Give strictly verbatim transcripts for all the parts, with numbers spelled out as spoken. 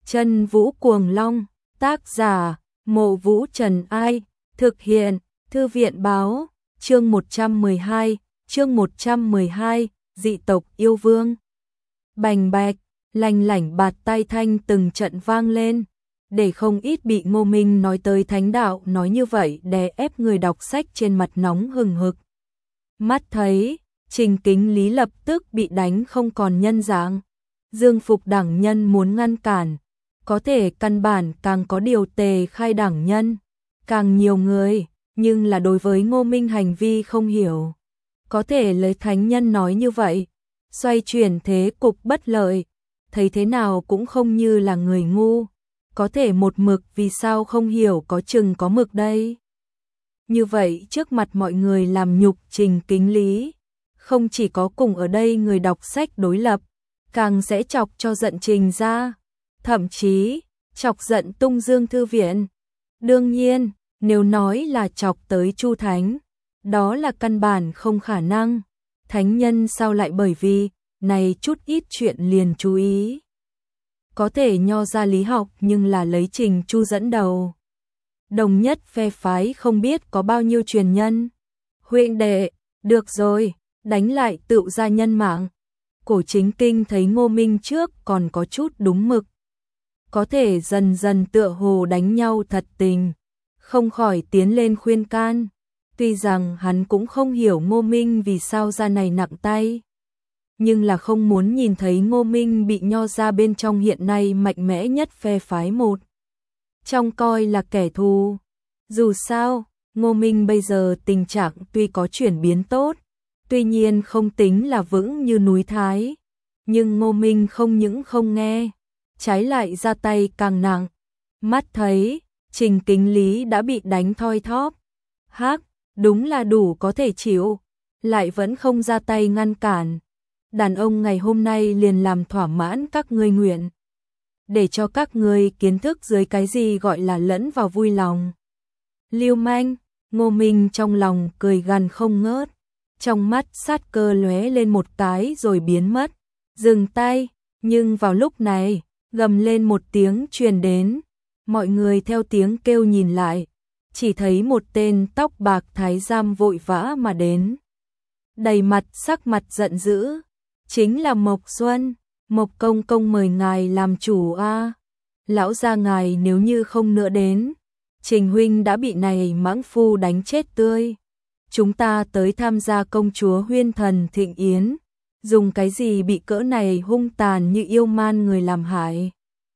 Chân Vũ Cuồng Long, tác giả, Mộ Vũ Trần Ai, thực hiện, Thư viện báo, chương một trăm mười hai, chương một trăm mười hai, dị tộc yêu vương. Bành bạch, lành lảnh bạt tay thanh từng trận vang lên, để không ít bị Ngô Minh nói tới thánh đạo nói như vậy đè ép người đọc sách trên mặt nóng hừng hực. Mắt thấy, Trình Kính Lý lập tức bị đánh không còn nhân dạng. Dương Phục đẳng nhân muốn ngăn cản, có thể căn bản càng có điều tề khai đẳng nhân, càng nhiều người, nhưng là đối với Ngô Minh hành vi không hiểu. Có thể lấy thánh nhân nói như vậy, xoay chuyển thế cục bất lợi, thấy thế nào cũng không như là người ngu, có thể một mực vì sao không hiểu có chừng có mực đây. Như vậy trước mặt mọi người làm nhục Trình Kính Lý, không chỉ có cùng ở đây người đọc sách đối lập, càng sẽ chọc cho giận Trình ra, thậm chí chọc giận Tung Dương Thư viện. Đương nhiên, nếu nói là chọc tới Chu Thánh, đó là căn bản không khả năng. Thánh nhân sao lại bởi vì này chút ít chuyện liền chú ý. Có thể nho ra lý học nhưng là lấy Trình Chu dẫn đầu. Đồng nhất phe phái không biết có bao nhiêu truyền nhân. Huynh đệ, được rồi, đánh lại tựu gia nhân mạng. Cổ Chính Kinh thấy Ngô Minh trước còn có chút đúng mực. Có thể dần dần tựa hồ đánh nhau thật tình, không khỏi tiến lên khuyên can. Tuy rằng hắn cũng không hiểu Ngô Minh vì sao ra này nặng tay, nhưng là không muốn nhìn thấy Ngô Minh bị nho ra bên trong hiện nay mạnh mẽ nhất phe phái một trong coi là kẻ thù. Dù sao, Ngô Minh bây giờ tình trạng tuy có chuyển biến tốt, tuy nhiên không tính là vững như núi Thái, nhưng Ngô Minh không những không nghe, trái lại ra tay càng nặng. Mắt thấy, Trình Kính Lý đã bị đánh thoi thóp. Hắc, đúng là đủ có thể chịu, lại vẫn không ra tay ngăn cản. Đàn ông ngày hôm nay liền làm thỏa mãn các ngươi nguyện, để cho các ngươi kiến thức dưới cái gì gọi là lẫn vào vui lòng. Lưu manh, Ngô Minh trong lòng cười gằn không ngớt, trong mắt sát cơ lóe lên một cái rồi biến mất. Dừng tay, nhưng vào lúc này, gầm lên một tiếng truyền đến, mọi người theo tiếng kêu nhìn lại, chỉ thấy một tên tóc bạc thái giám vội vã mà đến. Đầy mặt sắc mặt giận dữ, chính là Mộc Xuân. Mộc công công mời ngài làm chủ a. Lão gia ngài nếu như không nữa đến, Trình huynh đã bị này mãng phu đánh chết tươi. Chúng ta tới tham gia công chúa Huyên Thần thịnh yến, dùng cái gì bị cỡ này hung tàn như yêu man người làm hại.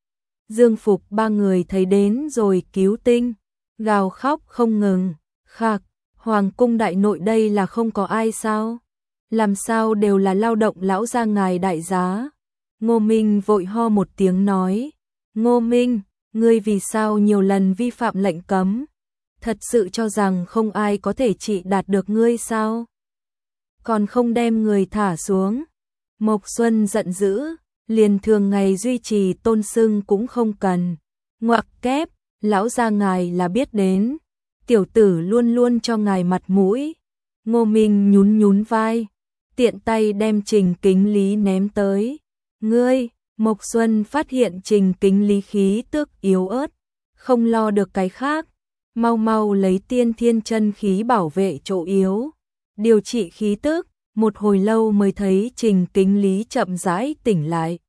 Dương Phục ba người thấy đến rồi cứu tinh, gào khóc không ngừng. Khạc, hoàng cung đại nội đây là không có ai sao? Làm sao đều là lao động lão gia ngài đại giá. Ngô Minh vội ho một tiếng nói, Ngô Minh, ngươi vì sao nhiều lần vi phạm lệnh cấm? Thật sự cho rằng không ai có thể trị đạt được ngươi sao? Còn không đem người thả xuống. Mộc Xuân giận dữ, liền thường ngày duy trì tôn xưng cũng không cần. Ngoặc kép, lão gia ngài là biết đến, tiểu tử luôn luôn cho ngài mặt mũi. Ngô Minh nhún nhún vai, tiện tay đem Trình Kính Lý ném tới. Ngươi, Mộc Xuân phát hiện Trình Kính Lý khí tức yếu ớt, không lo được cái khác, mau mau lấy tiên thiên chân khí bảo vệ chỗ yếu, điều trị khí tức. Một hồi lâu mới thấy Trình Kính Lý chậm rãi tỉnh lại.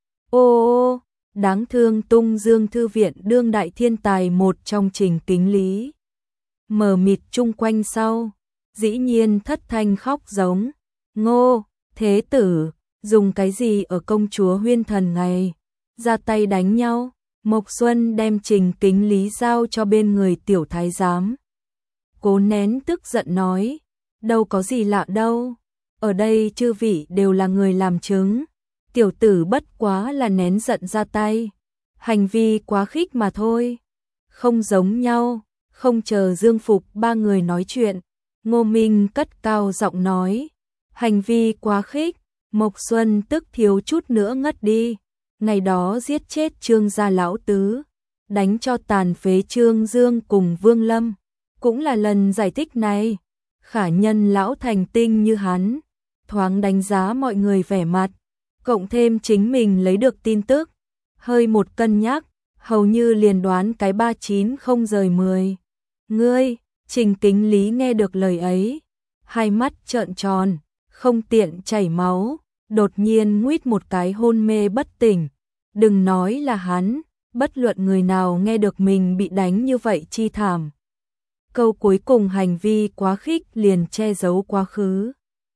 Ô ô, đáng thương Tung Dương Thư viện đương đại thiên tài một trong Trình Kính Lý. Mờ mịt chung quanh sau, dĩ nhiên thất thanh khóc giống. Ngô, thế tử, dùng cái gì ở công chúa Huyên Thần ngày? Ra tay đánh nhau. Mộc Xuân đem Trình Kính Lý giao cho bên người tiểu thái giám. Cố nén tức giận nói, đâu có gì lạ đâu. Ở đây chư vị đều là người làm chứng, tiểu tử bất quá là nén giận ra tay, hành vi quá khích mà thôi, không giống nhau. Không chờ Dương Phục ba người nói chuyện, Ngô Minh cất cao giọng nói, hành vi quá khích. Mộc Xuân tức thiếu chút nữa ngất đi, ngày đó giết chết Trương gia lão tứ, đánh cho tàn phế Trương Dương cùng Vương Lâm, cũng là lần giải thích này. Khả nhân lão thành tinh như hắn, thoáng đánh giá mọi người vẻ mặt, cộng thêm chính mình lấy được tin tức, hơi một cân nhắc, hầu như liền đoán cái ba chín không rời mười. Ngươi, Trình Kính Lý nghe được lời ấy, hai mắt trợn tròn, không tiện chảy máu, đột nhiên nguýt một cái hôn mê bất tỉnh. Đừng nói là hắn, bất luận người nào nghe được mình bị đánh như vậy chi thảm. Câu cuối cùng hành vi quá khích liền che giấu quá khứ.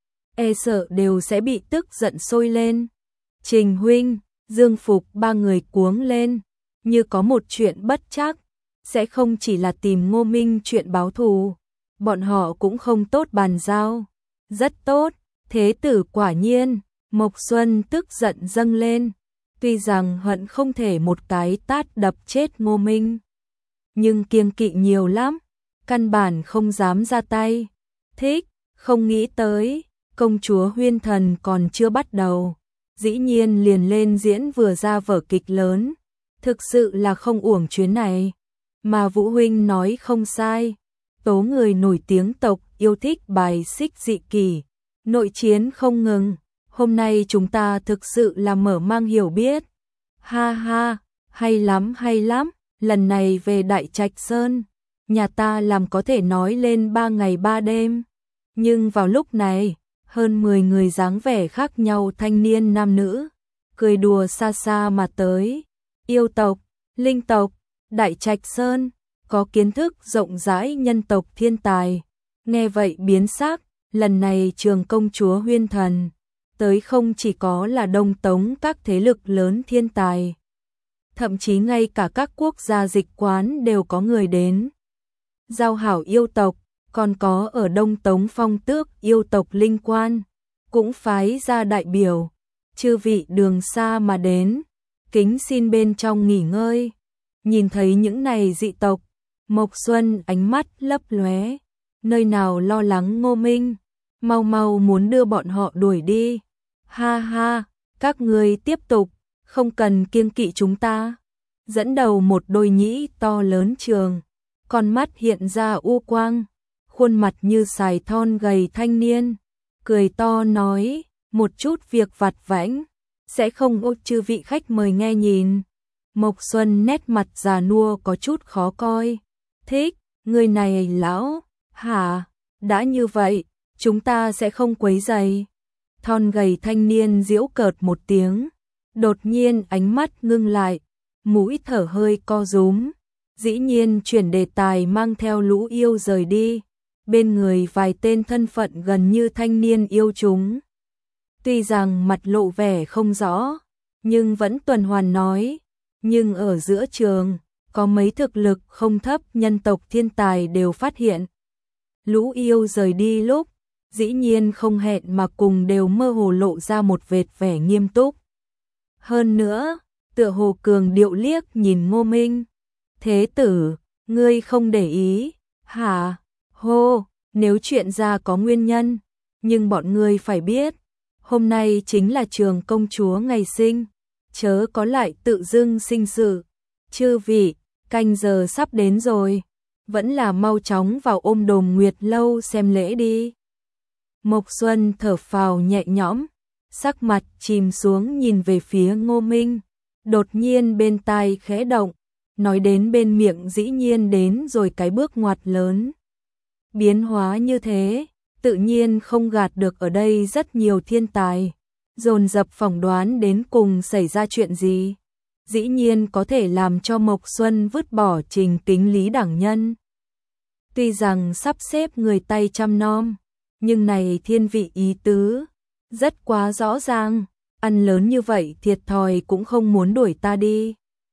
E sợ đều sẽ bị tức giận sôi lên. Trình huynh, Dương Phục ba người cuống lên, như có một chuyện bất trắc, sẽ không chỉ là tìm Ngô Minh chuyện báo thù, bọn họ cũng không tốt bàn giao. Rất tốt, thế tử quả nhiên, Mộc Xuân tức giận dâng lên, tuy rằng hận không thể một cái tát đập chết Ngô Minh, nhưng kiêng kỵ nhiều lắm, căn bản không dám ra tay. Thích, không nghĩ tới, công chúa Huyên Thần còn chưa bắt đầu, dĩ nhiên liền lên diễn vừa ra vở kịch lớn, thực sự là không uổng chuyến này. Mà Vũ huynh nói không sai, tố người nổi tiếng tộc yêu thích bài xích dị kỷ, nội chiến không ngừng, hôm nay chúng ta thực sự là mở mang hiểu biết. Ha ha, hay lắm hay lắm, lần này về Đại Trạch Sơn, nhà ta làm có thể nói lên ba ngày ba đêm. Nhưng vào lúc này, hơn mười người dáng vẻ khác nhau thanh niên nam nữ, cười đùa xa xa mà tới. Yêu tộc, linh tộc, Đại Trạch Sơn, có kiến thức rộng rãi nhân tộc thiên tài. Nghe vậy biến sắc, lần này Trường công chúa Huyên Thần tới không chỉ có là Đông Tống các thế lực lớn thiên tài, thậm chí ngay cả các quốc gia dịch quán đều có người đến. Giao hảo yêu tộc, còn có ở Đông Tống Phong Tước yêu tộc Linh Quan, cũng phái ra đại biểu, chư vị đường xa mà đến, kính xin bên trong nghỉ ngơi. Nhìn thấy những này dị tộc, Mộc Xuân ánh mắt lấp lóe, nơi nào lo lắng Ngô Minh, mau mau muốn đưa bọn họ đuổi đi. Ha ha, các người tiếp tục, không cần kiêng kỵ chúng ta. Dẫn đầu một đôi nhĩ to lớn trường, con mắt hiện ra u quang, khuôn mặt như sài thon gầy thanh niên, cười to nói, một chút việc vặt vãnh, sẽ không ô chư vị khách mời nghe nhìn. Mộc Xuân nét mặt già nua có chút khó coi. Thích, người này lão, hả, đã như vậy, chúng ta sẽ không quấy rầy. Thon gầy thanh niên giễu cợt một tiếng, đột nhiên ánh mắt ngưng lại, mũi thở hơi co rúm, dĩ nhiên chuyển đề tài mang theo lũ yêu rời đi, bên người vài tên thân phận gần như thanh niên yêu chúng. Tuy rằng mặt lộ vẻ không rõ, nhưng vẫn tuần hoàn nói, nhưng ở giữa trường, có mấy thực lực không thấp nhân tộc thiên tài đều phát hiện. Lũ yêu rời đi lúc, dĩ nhiên không hẹn mà cùng đều mơ hồ lộ ra một vệt vẻ nghiêm túc. Hơn nữa, tựa hồ cường điệu liếc nhìn Ngô Minh. Thế tử, ngươi không để ý, hả? Hô, nếu chuyện ra có nguyên nhân, nhưng bọn ngươi phải biết, hôm nay chính là Trường công chúa ngày sinh, chớ có lại tự dưng sinh sự. Chư vị, canh giờ sắp đến rồi, vẫn là mau chóng vào ôm đồm Nguyệt lâu xem lễ đi. Mộc Xuân thở phào nhẹ nhõm, sắc mặt chìm xuống nhìn về phía Ngô Minh, đột nhiên bên tai khẽ động, nói đến bên miệng dĩ nhiên đến rồi cái bước ngoặt lớn. Biến hóa như thế, tự nhiên không gạt được ở đây rất nhiều thiên tài, dồn dập phỏng đoán đến cùng xảy ra chuyện gì. Dĩ nhiên có thể làm cho Mộc Xuân vứt bỏ Trình Kính Lý đẳng nhân. Tuy rằng sắp xếp người tay chăm nom, nhưng này thiên vị ý tứ, rất quá rõ ràng, ăn lớn như vậy thiệt thòi cũng không muốn đuổi ta đi.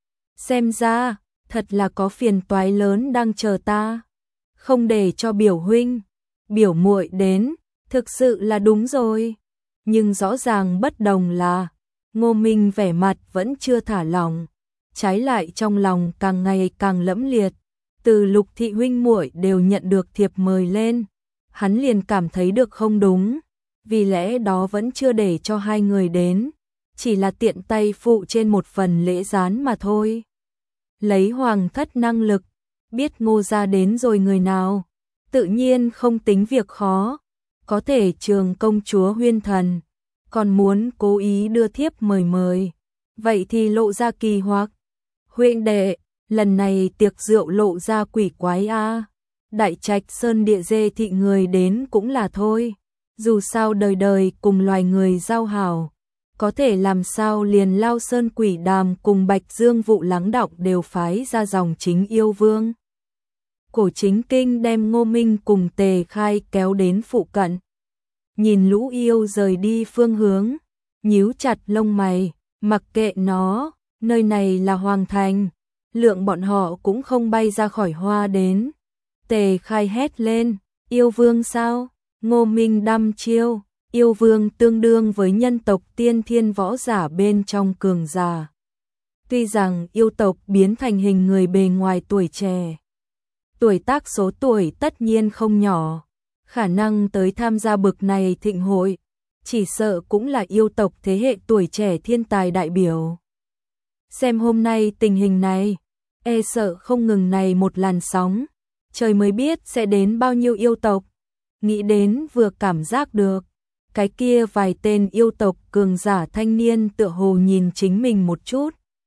Xem ra, thật là có phiền toái lớn đang chờ ta. Không để cho biểu huynh, biểu muội đến, thực sự là đúng rồi. Nhưng rõ ràng bất đồng là, Ngô Minh vẻ mặt vẫn chưa thả lỏng, trái lại trong lòng càng ngày càng lẫm liệt. Từ Lục thị huynh muội đều nhận được thiệp mời lên, hắn liền cảm thấy được không đúng, vì lẽ đó vẫn chưa để cho hai người đến, chỉ là tiện tay phụ trên một phần lễ gián mà thôi. Lấy hoàng thất năng lực, biết Ngô gia đến rồi người nào, tự nhiên không tính việc khó, có thể Trường công chúa Huyên Thần, còn muốn cố ý đưa thiếp mời mời, vậy thì lộ ra kỳ hoặc. Huynh đệ, lần này tiệc rượu lộ ra quỷ quái a. Đại trạch sơn địa dê thị người đến cũng là thôi. Dù sao đời đời cùng loài người giao hảo, có thể làm sao liền Lao Sơn Quỷ Đàm cùng Bạch Dương Vụ Lắng Đọng đều phái ra dòng chính yêu vương. Cổ Chính Kinh đem Ngô Minh cùng Tề Khai kéo đến phụ cận. Nhìn lũ yêu rời đi phương hướng, nhíu chặt lông mày, mặc kệ nó, nơi này là hoàng thành, lượng bọn họ cũng không bay ra khỏi hoa đến. Tề Khai hét lên, yêu vương sao? Ngô Minh đăm chiêu, yêu vương tương đương với nhân tộc tiên thiên võ giả bên trong cường giả. Tuy rằng yêu tộc biến thành hình người bề ngoài tuổi trẻ, tuổi tác số tuổi tất nhiên không nhỏ, khả năng tới tham gia bực này thịnh hội, chỉ sợ cũng là yêu tộc thế hệ tuổi trẻ thiên tài đại biểu. Xem hôm nay tình hình này, e sợ không ngừng này một làn sóng, trời mới biết sẽ đến bao nhiêu yêu tộc. Nghĩ đến vừa cảm giác được, cái kia vài tên yêu tộc cường giả thanh niên tựa hồ nhìn chính mình một chút.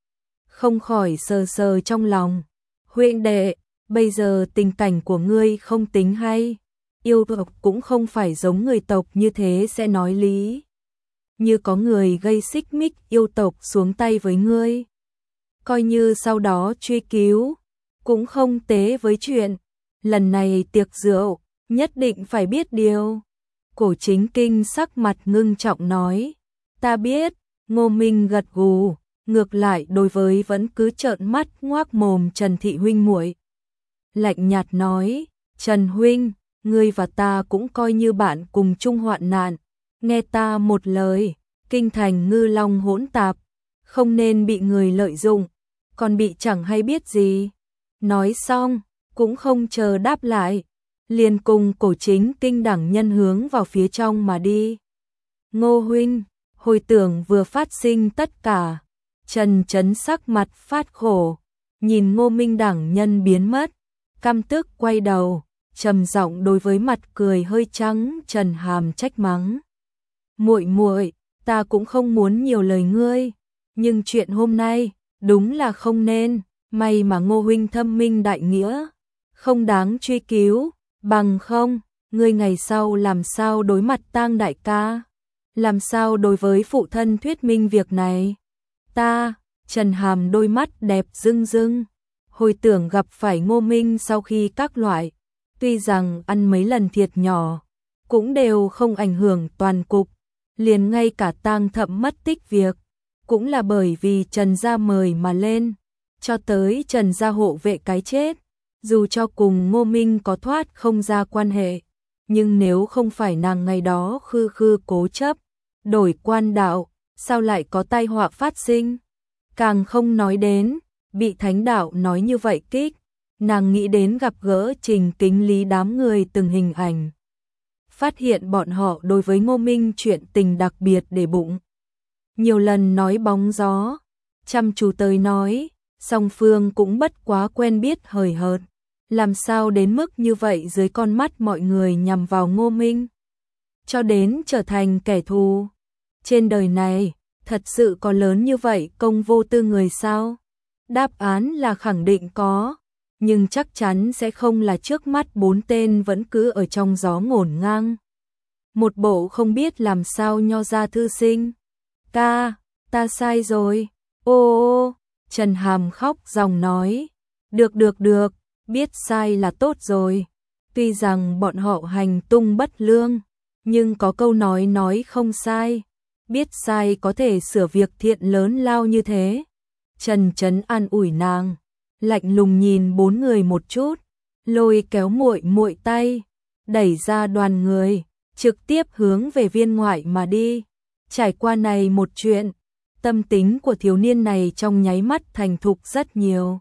Không khỏi sờ sờ trong lòng. Huynh đệ, bây giờ tình cảnh của ngươi không tính hay. Yêu tộc cũng không phải giống người tộc như thế sẽ nói lý. Như có người gây xích mích yêu tộc xuống tay với ngươi, coi như sau đó truy cứu, cũng không tế với chuyện. Lần này tiệc rượu, nhất định phải biết điều. Cổ Chính Kinh sắc mặt ngưng trọng nói. Ta biết. Ngô Minh gật gù, ngược lại đối với vẫn cứ trợn mắt ngoác mồm Trần Thị huynh muội, lạnh nhạt nói, Trần huynh, ngươi và ta cũng coi như bạn cùng chung hoạn nạn, nghe ta một lời, kinh thành ngư long hỗn tạp, không nên bị người lợi dụng, còn bị chẳng hay biết gì. Nói xong, cũng không chờ đáp lại, liền cùng Cổ Chính Kinh đẳng nhân hướng vào phía trong mà đi. Ngô huynh, hồi tưởng vừa phát sinh tất cả. Trần Chấn sắc mặt phát khổ, nhìn Ngô Minh đẳng nhân biến mất, căm tức quay đầu, trầm giọng đối với mặt cười hơi trắng Trần Hàm trách mắng. Muội muội, ta cũng không muốn nhiều lời ngươi, nhưng chuyện hôm nay đúng là không nên, may mà Ngô huynh thâm minh đại nghĩa, không đáng truy cứu, bằng không, ngươi ngày sau làm sao đối mặt Tang đại ca, làm sao đối với phụ thân thuyết minh việc này. Ta, Trần Hàm đôi mắt đẹp rưng rưng, hồi tưởng gặp phải Ngô Minh sau khi các loại, tuy rằng ăn mấy lần thiệt nhỏ, cũng đều không ảnh hưởng toàn cục, liền ngay cả Tang Thậm mất tích việc, cũng là bởi vì Trần gia mời mà lên, cho tới Trần gia hộ vệ cái chết, dù cho cùng Ngô Minh có thoát không ra quan hệ, nhưng nếu không phải nàng ngày đó khư khư cố chấp, đổi quan đạo, sao lại có tai họa phát sinh? Càng không nói đến, bị thánh đạo nói như vậy kích, nàng nghĩ đến gặp gỡ Trình Kính Lý đám người từng hình ảnh. Phát hiện bọn họ đối với Ngô Minh chuyện tình đặc biệt để bụng. Nhiều lần nói bóng gió, chăm chú tới nói, song phương cũng bất quá quen biết hời hợt. Làm sao đến mức như vậy dưới con mắt mọi người nhằm vào Ngô Minh, cho đến trở thành kẻ thù. Trên đời này, thật sự có lớn như vậy công vô tư người sao? Đáp án là khẳng định có, nhưng chắc chắn sẽ không là trước mắt bốn tên vẫn cứ ở trong gió ngổn ngang. Một bộ không biết làm sao nho ra thư sinh. Ta, ta sai rồi. Ô ô, Trần Hàm khóc ròng nói. Được được được, biết sai là tốt rồi. Tuy rằng bọn họ hành tung bất lương, nhưng có câu nói nói không sai. Biết sai có thể sửa việc thiện lớn lao như thế. Trần Chấn an ủi nàng, lạnh lùng nhìn bốn người một chút, lôi kéo muội muội tay, đẩy ra đoàn người, trực tiếp hướng về viên ngoại mà đi. Trải qua này một chuyện, tâm tính của thiếu niên này trong nháy mắt thành thục rất nhiều.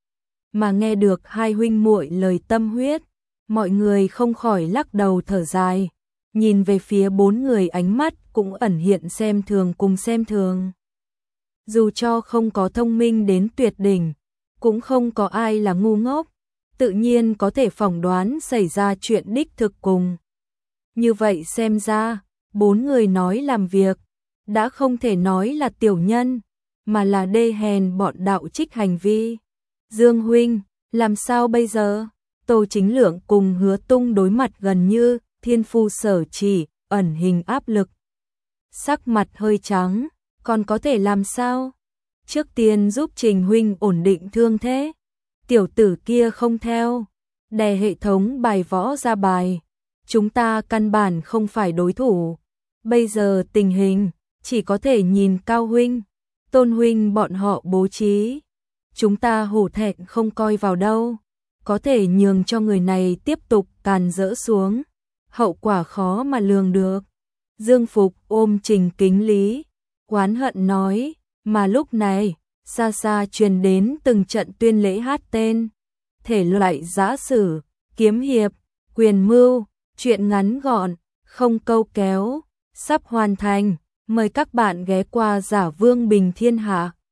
Mà nghe được hai huynh muội lời tâm huyết, mọi người không khỏi lắc đầu thở dài, nhìn về phía bốn người ánh mắt cũng ẩn hiện xem thường cùng xem thường. Dù cho không có thông minh đến tuyệt đỉnh, cũng không có ai là ngu ngốc, tự nhiên có thể phỏng đoán xảy ra chuyện đích thực cùng. Như vậy xem ra, bốn người nói làm việc, đã không thể nói là tiểu nhân, mà là đê hèn bọn đạo trích hành vi. Dương huynh, làm sao bây giờ? Tô Chính Lượng cùng Hứa Tung đối mặt gần như thiên phu sở chỉ, ẩn hình áp lực. Sắc mặt hơi trắng, còn có thể làm sao? Trước tiên giúp Trình huynh ổn định thương thế. Tiểu tử kia không theo, đè hệ thống bài võ ra bài. Chúng ta căn bản không phải đối thủ. Bây giờ tình hình, chỉ có thể nhìn Cao huynh, Tôn huynh bọn họ bố trí. Chúng ta hổ thẹn không coi vào đâu. Có thể nhường cho người này tiếp tục càn rỡ xuống. Hậu quả khó mà lường được. Dương Phục ôm Trình Kính Lý, oán hận nói, mà lúc này, xa xa truyền đến từng trận tuyên lễ hát tên. Thể loại giã sử, kiếm hiệp, quyền mưu, truyện ngắn gọn, không câu kéo, sắp hoàn thành. Mời các bạn ghé qua Giả Vương Bình Thiên Hạ.